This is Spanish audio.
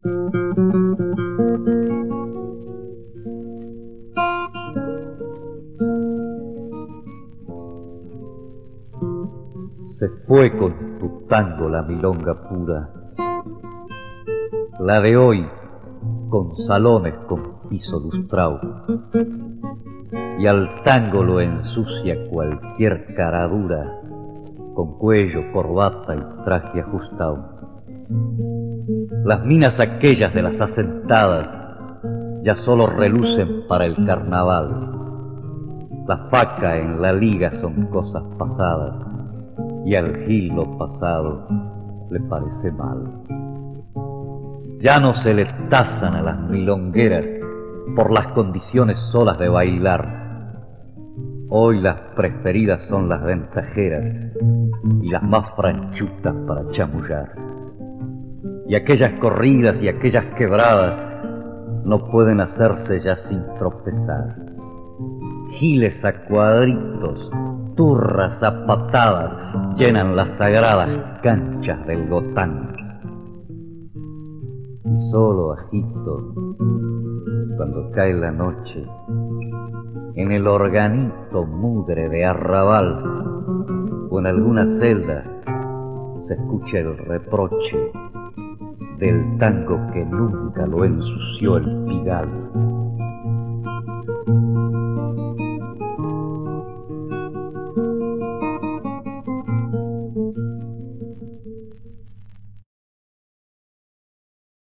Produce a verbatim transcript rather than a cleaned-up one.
Se fue con tu tango la milonga pura, la de hoy con salones con piso lustrao, y al tango lo ensucia cualquier cara dura con cuello, corbata y traje ajustado. Las minas aquellas de las asentadas ya solo relucen para el carnaval. La faca en la liga son cosas pasadas y al gil lo pasado le parece mal. Ya no se le tazan a las milongueras por las condiciones solas de bailar. Hoy las preferidas son las ventajeras y las más franchutas para chamullar. Y aquellas corridas y aquellas quebradas no pueden hacerse ya sin tropezar. Giles a cuadritos, turras a patadas llenan las sagradas canchas del Gotán. Y solo agito, cuando cae la noche, en el organito mugre de arrabal o en alguna celda se escucha el reproche del tango que nunca lo ensució el pigal.